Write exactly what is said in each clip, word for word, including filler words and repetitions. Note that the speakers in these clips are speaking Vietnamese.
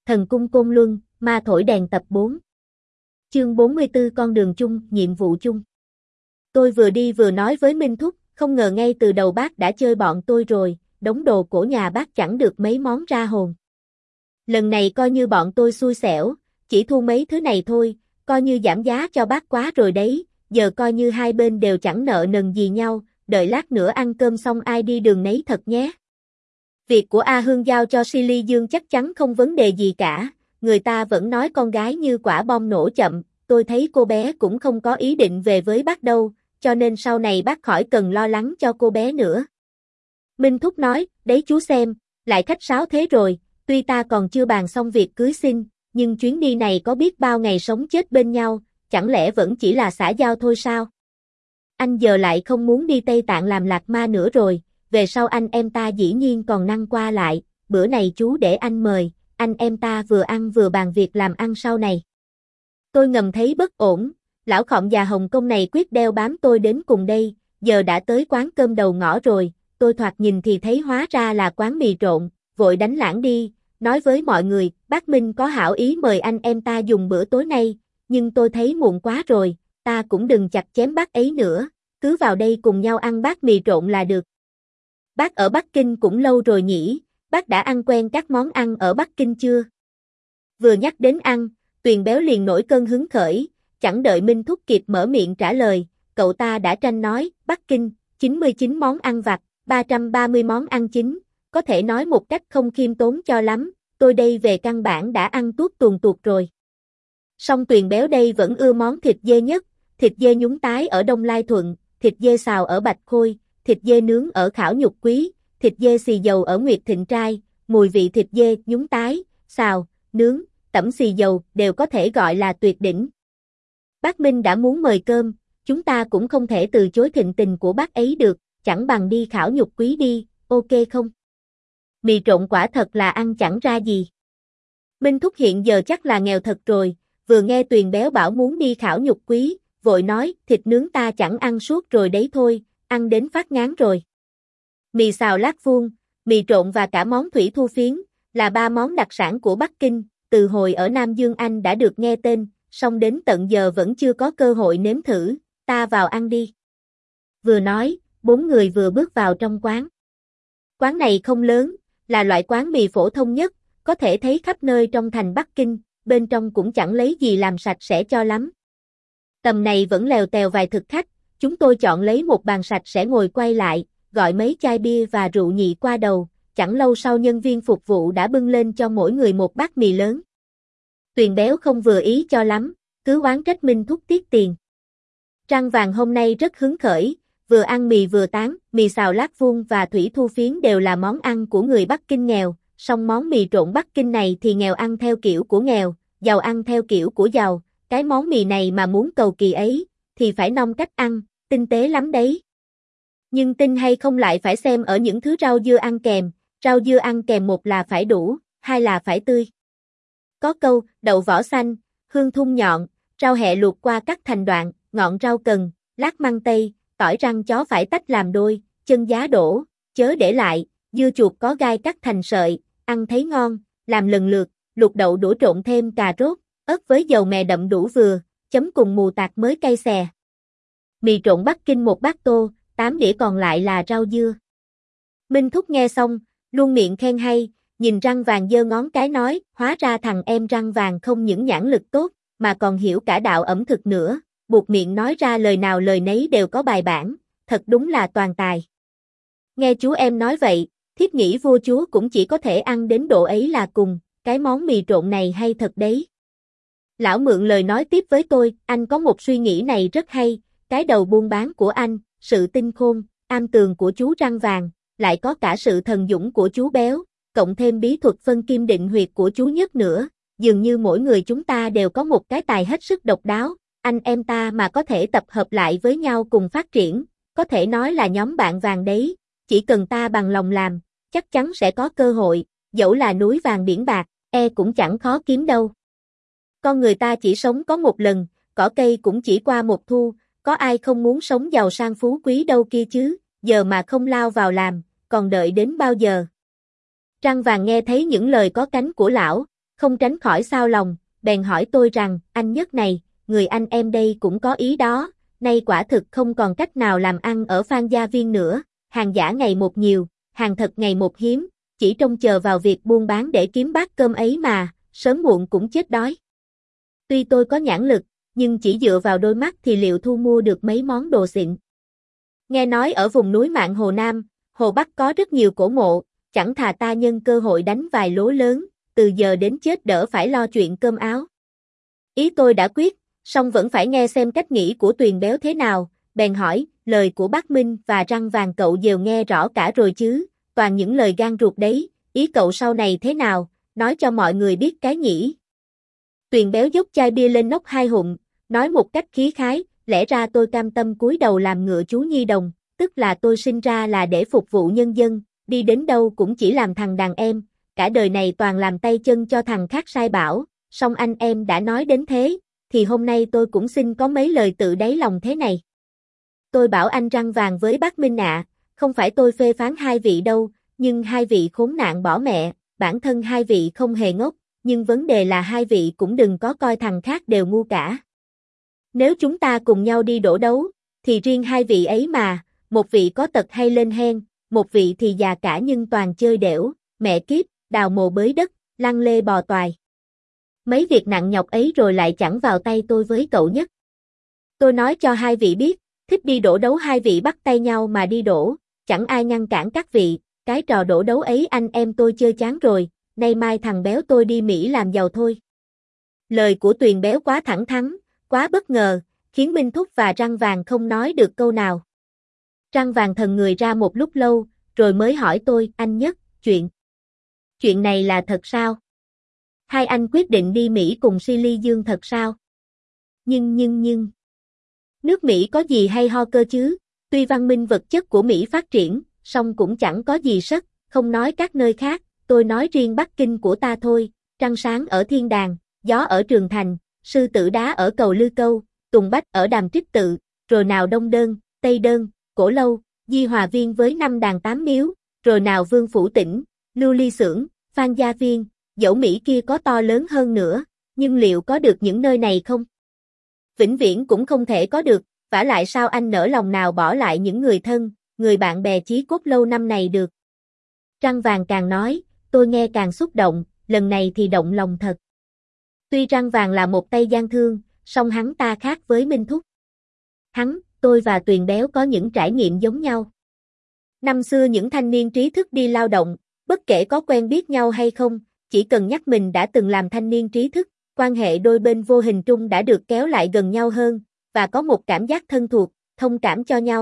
Thần cung Côn Luân, ma thổi đèn tập bốn. Chương bốn mươi tư con đường chung, nhiệm vụ chung. Tôi vừa đi vừa nói với Minh Thúc, không ngờ ngay từ đầu bác đã chơi bọn tôi rồi, đống đồ cổ nhà bác chẳng được mấy món ra hồn. Lần này coi như bọn tôi xui xẻo, chỉ thu mấy thứ này thôi, coi như giảm giá cho bác quá rồi đấy, giờ coi như hai bên đều chẳng nợ nần gì nhau, đợi lát nữa ăn cơm xong ai đi đường nấy thật nhé. Việc của A Hương giao cho Silly Dương chắc chắn không vấn đề gì cả, người ta vẫn nói con gái như quả bom nổ chậm, tôi thấy cô bé cũng không có ý định về với bác đâu, cho nên sau này bác khỏi cần lo lắng cho cô bé nữa. Minh Thúc nói, đấy chú xem, lại khách sáo thế rồi, tuy ta còn chưa bàn xong việc cưới xin, nhưng chuyến đi này có biết bao ngày sống chết bên nhau, chẳng lẽ vẫn chỉ là xã giao thôi sao? Anh giờ lại không muốn đi Tây Tạng làm lạc ma nữa rồi, về sau anh em ta dĩ nhiên còn năng qua lại, bữa này chú để anh mời, anh em ta vừa ăn vừa bàn việc làm ăn sau này. Tôi ngầm thấy bất ổn, lão khọm già Hồng Kông này quyết đeo bám tôi đến cùng đây, giờ đã tới quán cơm đầu ngõ rồi, tôi thoạt nhìn thì thấy hóa ra là quán mì trộn, vội đánh lãng đi, nói với mọi người, bác Minh có hảo ý mời anh em ta dùng bữa tối nay, nhưng tôi thấy muộn quá rồi, ta cũng đừng chặt chém bác ấy nữa, cứ vào đây cùng nhau ăn bát mì trộn là được. Bác ở Bắc Kinh cũng lâu rồi nhỉ, bác đã ăn quen các món ăn ở Bắc Kinh chưa? Vừa nhắc đến ăn, Tuyền Béo liền nổi cơn hứng khởi, chẳng đợi Minh Thúc kịp mở miệng trả lời, cậu ta đã tranh nói, Bắc Kinh, chín mươi chín món ăn vặt, ba trăm ba mươi món ăn chính, có thể nói một cách không khiêm tốn cho lắm, tôi đây về căn bản đã ăn tuốt tuồn tuột rồi. Song Tuyền Béo đây vẫn ưa món thịt dê nhất, thịt dê nhúng tái ở Đông Lai Thuận, thịt dê xào ở Bạch Khôi, thịt dê nướng ở Khảo Nhục Quý, thịt dê xì dầu ở Nguyệt Thịnh Trai, mùi vị thịt dê nhúng tái, xào, nướng, tẩm xì dầu đều có thể gọi là tuyệt đỉnh. Bác Minh đã muốn mời cơm, chúng ta cũng không thể từ chối thịnh tình của bác ấy được, chẳng bằng đi Khảo Nhục Quý đi, ok không? Mì trộn quả thật là ăn chẳng ra gì. Minh Thúc hiện giờ chắc là nghèo thật rồi, vừa nghe Tuyền Béo bảo muốn đi Khảo Nhục Quý, vội nói, thịt nướng ta chẳng ăn suốt rồi đấy thôi, ăn đến phát ngán rồi. Mì xào lát vuông, mì trộn và cả món thủy thu phiến, là ba món đặc sản của Bắc Kinh, từ hồi ở Nam Dương Anh đã được nghe tên, song đến tận giờ vẫn chưa có cơ hội nếm thử, ta vào ăn đi. Vừa nói, bốn người vừa bước vào trong quán. Quán này không lớn, là loại quán mì phổ thông nhất, có thể thấy khắp nơi trong thành Bắc Kinh, bên trong cũng chẳng lấy gì làm sạch sẽ cho lắm. Tầm này vẫn lèo tèo vài thực khách, chúng tôi chọn lấy một bàn sạch sẽ ngồi quay lại, gọi mấy chai bia và rượu nhị qua đầu, chẳng lâu sau nhân viên phục vụ đã bưng lên cho mỗi người một bát mì lớn. Tuyền Béo không vừa ý cho lắm, cứ oán trách Minh Thúc tiếc tiền. Trăng Vàng hôm nay rất hứng khởi, vừa ăn mì vừa tán, mì xào lát vuông và thủy thu phiến đều là món ăn của người Bắc Kinh nghèo, song món mì trộn Bắc Kinh này thì nghèo ăn theo kiểu của nghèo, giàu ăn theo kiểu của giàu, cái món mì này mà muốn cầu kỳ ấy, thì phải nông cách ăn, tinh tế lắm đấy. Nhưng tinh hay không lại phải xem ở những thứ rau dưa ăn kèm, rau dưa ăn kèm một là phải đủ, hai là phải tươi. Có câu, đậu vỏ xanh, hương thun nhọn, rau hẹ luộc qua cắt thành đoạn, ngọn rau cần, lát măng tây, tỏi rang chó phải tách làm đôi, chân giá đổ, chớ để lại, dưa chuột có gai cắt thành sợi, ăn thấy ngon, làm lần lượt, luộc đậu đũa trộn thêm cà rốt, ớt với dầu mè đậm đủ vừa, chấm cùng mù tạt mới cay xè. Mì trộn Bắc Kinh một bát tô, tám đĩa còn lại là rau dưa. Minh Thúc nghe xong, luôn miệng khen hay, nhìn Răng Vàng giơ ngón cái nói, hóa ra thằng em Răng Vàng không những nhãn lực tốt, mà còn hiểu cả đạo ẩm thực nữa, buộc miệng nói ra lời nào lời nấy đều có bài bản, thật đúng là toàn tài. Nghe chú em nói vậy, thiếp nghĩ vua chúa cũng chỉ có thể ăn đến độ ấy là cùng, cái món mì trộn này hay thật đấy. Lão mượn lời nói tiếp với tôi, anh có một suy nghĩ này rất hay, cái đầu buôn bán của anh, sự tinh khôn, am tường của chú Răng Vàng, lại có cả sự thần dũng của chú Béo, cộng thêm bí thuật phân kim định huyệt của chú Nhất nữa, dường như mỗi người chúng ta đều có một cái tài hết sức độc đáo, anh em ta mà có thể tập hợp lại với nhau cùng phát triển, có thể nói là nhóm bạn vàng đấy, chỉ cần ta bằng lòng làm, chắc chắn sẽ có cơ hội, dẫu là núi vàng biển bạc, e cũng chẳng khó kiếm đâu. Con người ta chỉ sống có một lần, cỏ cây cũng chỉ qua một thu, có ai không muốn sống giàu sang phú quý đâu kia chứ, giờ mà không lao vào làm, còn đợi đến bao giờ. Răng Vàng nghe thấy những lời có cánh của lão, không tránh khỏi xao lòng, bèn hỏi tôi rằng, anh Nhất này, người anh em đây cũng có ý đó, nay quả thực không còn cách nào làm ăn ở Phan Gia Viên nữa, hàng giả ngày một nhiều, hàng thật ngày một hiếm, chỉ trông chờ vào việc buôn bán để kiếm bát cơm ấy mà, sớm muộn cũng chết đói. Tuy tôi có nhãn lực, nhưng chỉ dựa vào đôi mắt thì liệu thu mua được mấy món đồ xịn. Nghe nói ở vùng núi Mạn Hồ Nam, Hồ Bắc có rất nhiều cổ mộ, chẳng thà ta nhân cơ hội đánh vài lố lớn, từ giờ đến chết đỡ phải lo chuyện cơm áo. Ý tôi đã quyết, song vẫn phải nghe xem cách nghĩ của Tuyền Béo thế nào, bèn hỏi, lời của bác Minh và Răng Vàng cậu đều nghe rõ cả rồi chứ, toàn những lời gan ruột đấy, ý cậu sau này thế nào, nói cho mọi người biết cái nhỉ. Tuyền Béo dốc chai bia lên nốc hai hụm, nói một cách khí khái, lẽ ra tôi cam tâm cúi đầu làm ngựa chú nhi đồng, tức là tôi sinh ra là để phục vụ nhân dân, đi đến đâu cũng chỉ làm thằng đàn em, cả đời này toàn làm tay chân cho thằng khác sai bảo, song anh em đã nói đến thế, thì hôm nay tôi cũng xin có mấy lời tự đáy lòng thế này. Tôi bảo anh Răng Vàng với bác Minh ạ, không phải tôi phê phán hai vị đâu, nhưng hai vị khốn nạn bỏ mẹ, bản thân hai vị không hề ngốc, nhưng vấn đề là hai vị cũng đừng có coi thằng khác đều ngu cả. Nếu chúng ta cùng nhau đi đổ đấu, thì riêng hai vị ấy mà, một vị có tật hay lên hen, một vị thì già cả nhưng toàn chơi đẻo, mẹ kiếp, đào mồ bới đất, lăn lê bò toài. Mấy việc nặng nhọc ấy rồi lại chẳng vào tay tôi với cậu Nhất. Tôi nói cho hai vị biết, thích đi đổ đấu hai vị bắt tay nhau mà đi đổ, chẳng ai ngăn cản các vị, cái trò đổ đấu ấy anh em tôi chơi chán rồi, nay mai thằng Béo tôi đi Mỹ làm giàu thôi. Lời của Tuyền Béo quá thẳng thắn, quá bất ngờ, khiến Minh Thúc và Răng Vàng không nói được câu nào. Răng Vàng thần người ra một lúc lâu, rồi mới hỏi tôi, anh Nhất, chuyện. Chuyện này là thật sao? Hai anh quyết định đi Mỹ cùng Silly Dương thật sao? Nhưng nhưng nhưng. Nước Mỹ có gì hay ho cơ chứ? Tuy văn minh vật chất của Mỹ phát triển, song cũng chẳng có gì sất, không nói các nơi khác, tôi nói riêng Bắc Kinh của ta thôi, trăng sáng ở Thiên Đàng, gió ở Trường Thành, sư tử đá ở Cầu Lư Câu, tùng bách ở Đàm Trích Tự, rồi nào Đông Đơn, Tây Đơn, Cổ Lâu, Di Hòa Viên với năm đàn tám miếu, rồi nào Vương Phủ Tỉnh, Lưu Ly Xưởng, Phan Gia Viên, dẫu Mỹ kia có to lớn hơn nữa, nhưng liệu có được những nơi này không? Vĩnh viễn cũng không thể có được, vả lại sao anh nỡ lòng nào bỏ lại những người thân, người bạn bè chí cốt lâu năm này được. Răng Vàng càng nói, tôi nghe càng xúc động, lần này thì động lòng thật. Tuy Răng Vàng là một tay gian thương, song hắn ta khác với Minh Thúc. Hắn, tôi và Tuyền Béo có những trải nghiệm giống nhau. Năm xưa những thanh niên trí thức đi lao động, bất kể có quen biết nhau hay không, chỉ cần nhắc mình đã từng làm thanh niên trí thức, quan hệ đôi bên vô hình trung đã được kéo lại gần nhau hơn, và có một cảm giác thân thuộc, thông cảm cho nhau.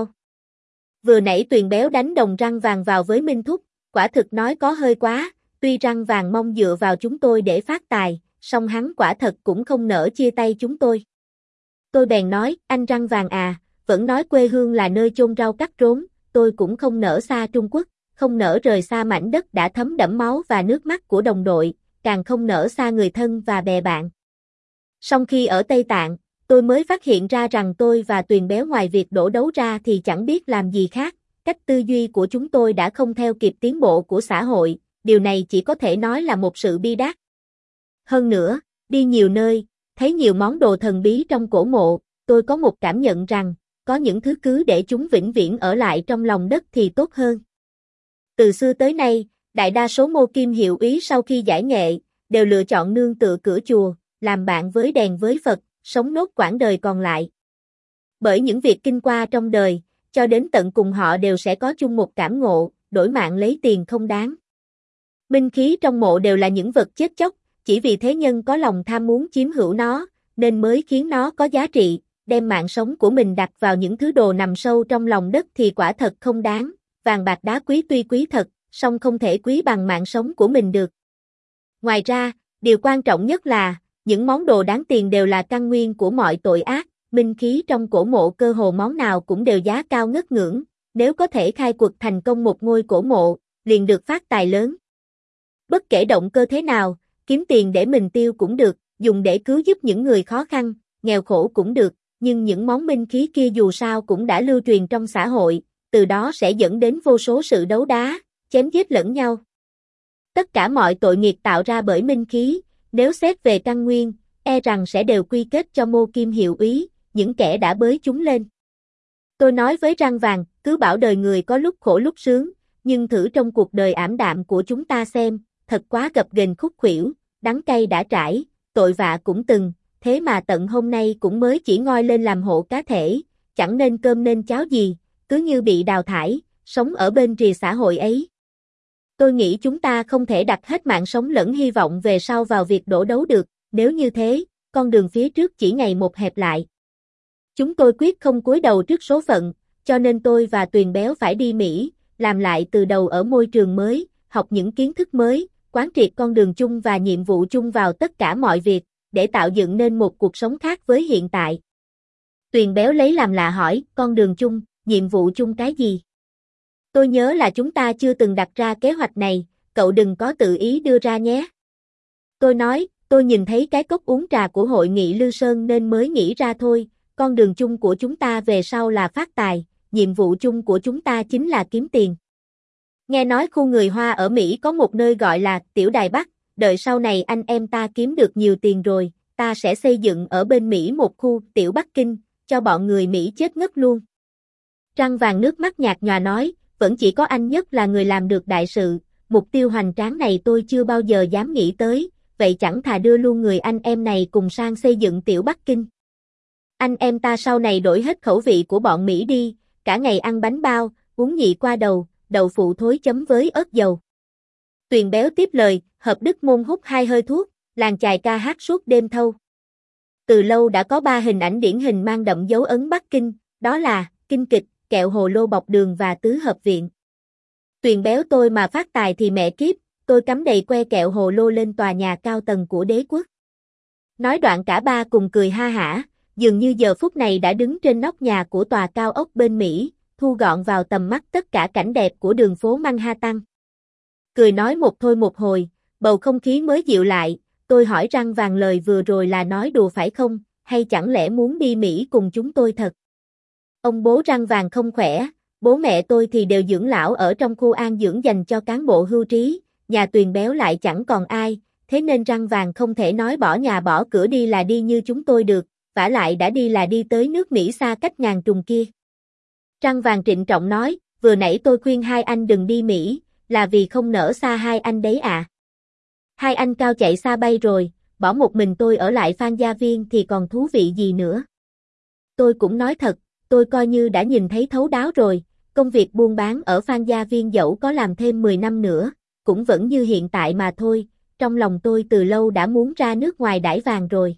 Vừa nãy Tuyền Béo đánh đồng Răng Vàng vào với Minh Thúc, quả thực nói có hơi quá, tuy Răng Vàng mong dựa vào chúng tôi để phát tài, song hắn quả thật cũng không nỡ chia tay chúng tôi. Tôi bèn nói, anh Răng Vàng à, vẫn nói quê hương là nơi chôn rau cắt rốn, tôi cũng không nỡ xa Trung Quốc, không nỡ rời xa mảnh đất đã thấm đẫm máu và nước mắt của đồng đội, càng không nỡ xa người thân và bè bạn. Song khi ở Tây Tạng, tôi mới phát hiện ra rằng tôi và Tuyền Béo ngoài việc đổ đấu ra thì chẳng biết làm gì khác, cách tư duy của chúng tôi đã không theo kịp tiến bộ của xã hội, điều này chỉ có thể nói là một sự bi đát. Hơn nữa, đi nhiều nơi, thấy nhiều món đồ thần bí trong cổ mộ, tôi có một cảm nhận rằng, có những thứ cứ để chúng vĩnh viễn ở lại trong lòng đất thì tốt hơn. Từ xưa tới nay, đại đa số mô kim hiệu úy sau khi giải nghệ, đều lựa chọn nương tựa cửa chùa, làm bạn với đèn với Phật, sống nốt quãng đời còn lại. Bởi những việc kinh qua trong đời, cho đến tận cùng họ đều sẽ có chung một cảm ngộ, đổi mạng lấy tiền không đáng. Binh khí trong mộ đều là những vật chết chóc, chỉ vì thế nhân có lòng tham muốn chiếm hữu nó, nên mới khiến nó có giá trị, đem mạng sống của mình đặt vào những thứ đồ nằm sâu trong lòng đất thì quả thật không đáng, vàng bạc đá quý tuy quý thật, song không thể quý bằng mạng sống của mình được. Ngoài ra, điều quan trọng nhất là, những món đồ đáng tiền đều là căn nguyên của mọi tội ác, minh khí trong cổ mộ cơ hồ món nào cũng đều giá cao ngất ngưỡng, nếu có thể khai quật thành công một ngôi cổ mộ, liền được phát tài lớn. Bất kể động cơ thế nào, kiếm tiền để mình tiêu cũng được, dùng để cứu giúp những người khó khăn, nghèo khổ cũng được, nhưng những món minh khí kia dù sao cũng đã lưu truyền trong xã hội, từ đó sẽ dẫn đến vô số sự đấu đá, chém giết lẫn nhau. Tất cả mọi tội nghiệp tạo ra bởi minh khí, Nếu xét về căn nguyên, e rằng sẽ đều quy kết cho Mô Kim hiệu úy, những kẻ đã bới chúng lên. Tôi nói với răng vàng, cứ bảo đời người có lúc khổ lúc sướng, nhưng thử trong cuộc đời ảm đạm của chúng ta xem, thật quá gập ghềnh khúc khuỷu, đắng cay đã trải, tội vạ cũng từng, thế mà tận hôm nay cũng mới chỉ ngoi lên làm hộ cá thể, chẳng nên cơm nên cháo gì, cứ như bị đào thải, sống ở bên rìa xã hội ấy. Tôi nghĩ chúng ta không thể đặt hết mạng sống lẫn hy vọng về sau vào việc đổ đấu được, nếu như thế, con đường phía trước chỉ ngày một hẹp lại. Chúng tôi quyết không cúi đầu trước số phận, cho nên tôi và Tuyền Béo phải đi Mỹ, làm lại từ đầu ở môi trường mới, học những kiến thức mới, quán triệt con đường chung và nhiệm vụ chung vào tất cả mọi việc, để tạo dựng nên một cuộc sống khác với hiện tại. Tuyền Béo lấy làm lạ hỏi, con đường chung, nhiệm vụ chung cái gì? Tôi nhớ là chúng ta chưa từng đặt ra kế hoạch này, cậu đừng có tự ý đưa ra nhé. Tôi nói, tôi nhìn thấy cái cốc uống trà của hội nghị Lư Sơn nên mới nghĩ ra thôi, con đường chung của chúng ta về sau là phát tài, nhiệm vụ chung của chúng ta chính là kiếm tiền. Nghe nói khu người Hoa ở Mỹ có một nơi gọi là Tiểu Đài Bắc, đợi sau này anh em ta kiếm được nhiều tiền rồi, ta sẽ xây dựng ở bên Mỹ một khu Tiểu Bắc Kinh, cho bọn người Mỹ chết ngất luôn. Trăng vàng nước mắt nhạt nhòa nói, vẫn chỉ có anh nhất là người làm được đại sự, mục tiêu hoành tráng này tôi chưa bao giờ dám nghĩ tới, vậy chẳng thà đưa luôn người anh em này cùng sang xây dựng Tiểu Bắc Kinh. Anh em ta sau này đổi hết khẩu vị của bọn Mỹ đi, cả ngày ăn bánh bao, uống nhị qua đầu, đậu phụ thối chấm với ớt dầu. Tuyền Béo tiếp lời, hợp đức môn hút hai hơi thuốc, làng chài ca hát suốt đêm thâu. Từ lâu đã có ba hình ảnh điển hình mang đậm dấu ấn Bắc Kinh, đó là kinh kịch, kẹo hồ lô bọc đường và tứ hợp viện. Tuyền Béo tôi mà phát tài thì mẹ kiếp, tôi cắm đầy que kẹo hồ lô lên tòa nhà cao tầng của đế quốc. Nói đoạn cả ba cùng cười ha hả, dường như giờ phút này đã đứng trên nóc nhà của tòa cao ốc bên Mỹ, thu gọn vào tầm mắt tất cả cảnh đẹp của đường phố Manhattan. Cười nói một thôi một hồi, bầu không khí mới dịu lại, tôi hỏi răng vàng lời vừa rồi là nói đùa phải không, hay chẳng lẽ muốn đi Mỹ cùng chúng tôi thật? Ông bố răng vàng không khỏe, bố mẹ tôi thì đều dưỡng lão ở trong khu an dưỡng dành cho cán bộ hưu trí, nhà Tuyền Béo lại chẳng còn ai, thế nên răng vàng không thể nói bỏ nhà bỏ cửa đi là đi như chúng tôi được, vả lại đã đi là đi tới nước Mỹ xa cách ngàn trùng kia. Răng vàng trịnh trọng nói, vừa nãy tôi khuyên hai anh đừng đi Mỹ, là vì không nỡ xa hai anh đấy à. Hai anh cao chạy xa bay rồi, bỏ một mình tôi ở lại Phan Gia Viên thì còn thú vị gì nữa. Tôi cũng nói thật, tôi coi như đã nhìn thấy thấu đáo rồi, công việc buôn bán ở Phan Gia Viên dẫu có làm thêm mười năm nữa, cũng vẫn như hiện tại mà thôi, trong lòng tôi từ lâu đã muốn ra nước ngoài đãi vàng rồi.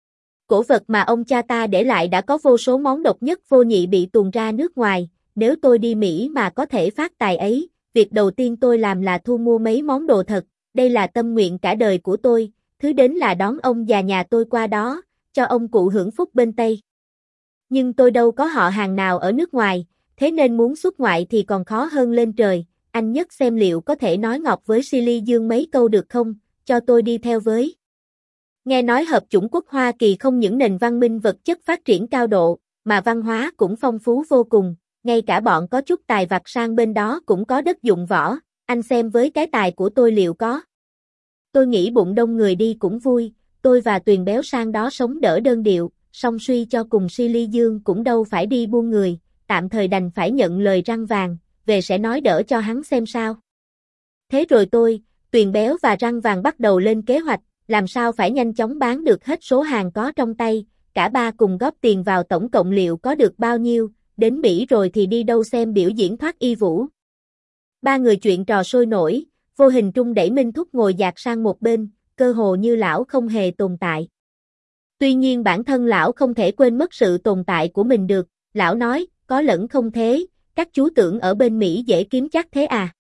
Cổ vật mà ông cha ta để lại đã có vô số món độc nhất vô nhị bị tuồn ra nước ngoài, nếu tôi đi Mỹ mà có thể phát tài ấy, việc đầu tiên tôi làm là thu mua mấy món đồ thật, đây là tâm nguyện cả đời của tôi, thứ đến là đón ông già nhà tôi qua đó, cho ông cụ hưởng phúc bên Tây. Nhưng tôi đâu có họ hàng nào ở nước ngoài, thế nên muốn xuất ngoại thì còn khó hơn lên trời, anh nhất xem liệu có thể nói ngọt với Silly Dương mấy câu được không, cho tôi đi theo với. Nghe nói hợp chủng quốc Hoa Kỳ không những nền văn minh vật chất phát triển cao độ, mà văn hóa cũng phong phú vô cùng, ngay cả bọn có chút tài vặt sang bên đó cũng có đất dụng võ, anh xem với cái tài của tôi liệu có. Tôi nghĩ bụng đông người đi cũng vui, tôi và Tuyền Béo sang đó sống đỡ đơn điệu, song suy cho cùng Silly Dương cũng đâu phải đi buôn người, tạm thời đành phải nhận lời răng vàng, về sẽ nói đỡ cho hắn xem sao. Thế rồi tôi, Tuyền Béo và răng vàng bắt đầu lên kế hoạch, làm sao phải nhanh chóng bán được hết số hàng có trong tay, cả ba cùng góp tiền vào tổng cộng liệu có được bao nhiêu, đến Mỹ rồi thì đi đâu xem biểu diễn thoát y vũ. Ba người chuyện trò sôi nổi, vô hình trung đẩy Minh Thúc ngồi dạt sang một bên, cơ hồ như lão không hề tồn tại. Tuy nhiên bản thân lão không thể quên mất sự tồn tại của mình được, lão nói, có lẫn không thế, các chú tưởng ở bên Mỹ dễ kiếm chắc thế à.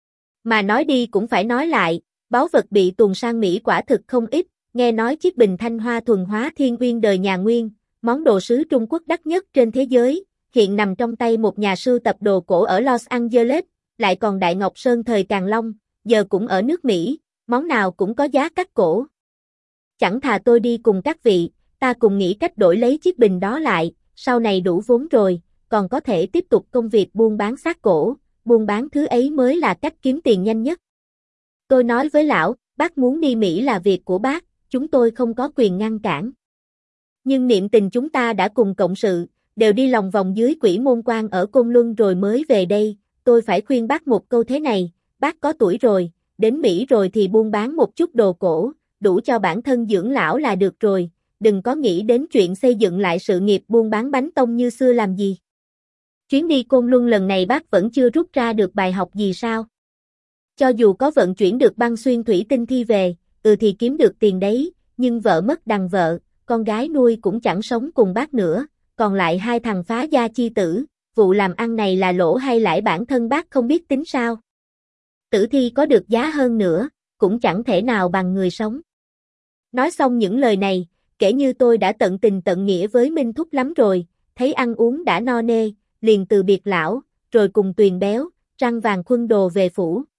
Mà nói đi cũng phải nói lại, báu vật bị tuồn sang Mỹ quả thực không ít, nghe nói chiếc bình thanh hoa thuần hóa thiên uyên đời nhà Nguyên, món đồ sứ Trung Quốc đắt nhất trên thế giới, hiện nằm trong tay một nhà sưu tập đồ cổ ở Los Angeles, lại còn Đại Ngọc Sơn thời Càn Long, giờ cũng ở nước Mỹ, món nào cũng có giá cắt cổ. Chẳng thà tôi đi cùng các vị, ta cùng nghĩ cách đổi lấy chiếc bình đó lại, sau này đủ vốn rồi, còn có thể tiếp tục công việc buôn bán xác cổ, buôn bán thứ ấy mới là cách kiếm tiền nhanh nhất. Tôi nói với lão, bác muốn đi Mỹ là việc của bác, chúng tôi không có quyền ngăn cản. Nhưng niệm tình chúng ta đã cùng cộng sự, đều đi lòng vòng dưới Quỷ Môn Quan ở Côn Luân rồi mới về đây, tôi phải khuyên bác một câu thế này, bác có tuổi rồi, đến Mỹ rồi thì buôn bán một chút đồ cổ, đủ cho bản thân dưỡng lão là được rồi, đừng có nghĩ đến chuyện xây dựng lại sự nghiệp buôn bán bánh tông như xưa làm gì. Chuyến đi Côn Luân lần này bác vẫn chưa rút ra được bài học gì sao? Cho dù có vận chuyển được băng xuyên thủy tinh thi về, ừ thì kiếm được tiền đấy, nhưng vợ mất đằng vợ, con gái nuôi cũng chẳng sống cùng bác nữa, còn lại hai thằng phá gia chi tử, vụ làm ăn này là lỗ hay lãi bản thân bác không biết tính sao? Tử thi có được giá hơn nữa, cũng chẳng thể nào bằng người sống. Nói xong những lời này, kể như tôi đã tận tình tận nghĩa với Minh Thúc lắm rồi, thấy ăn uống đã no nê, liền từ biệt lão, rồi cùng Tuyền béo, răng vàng khuân đồ về phủ.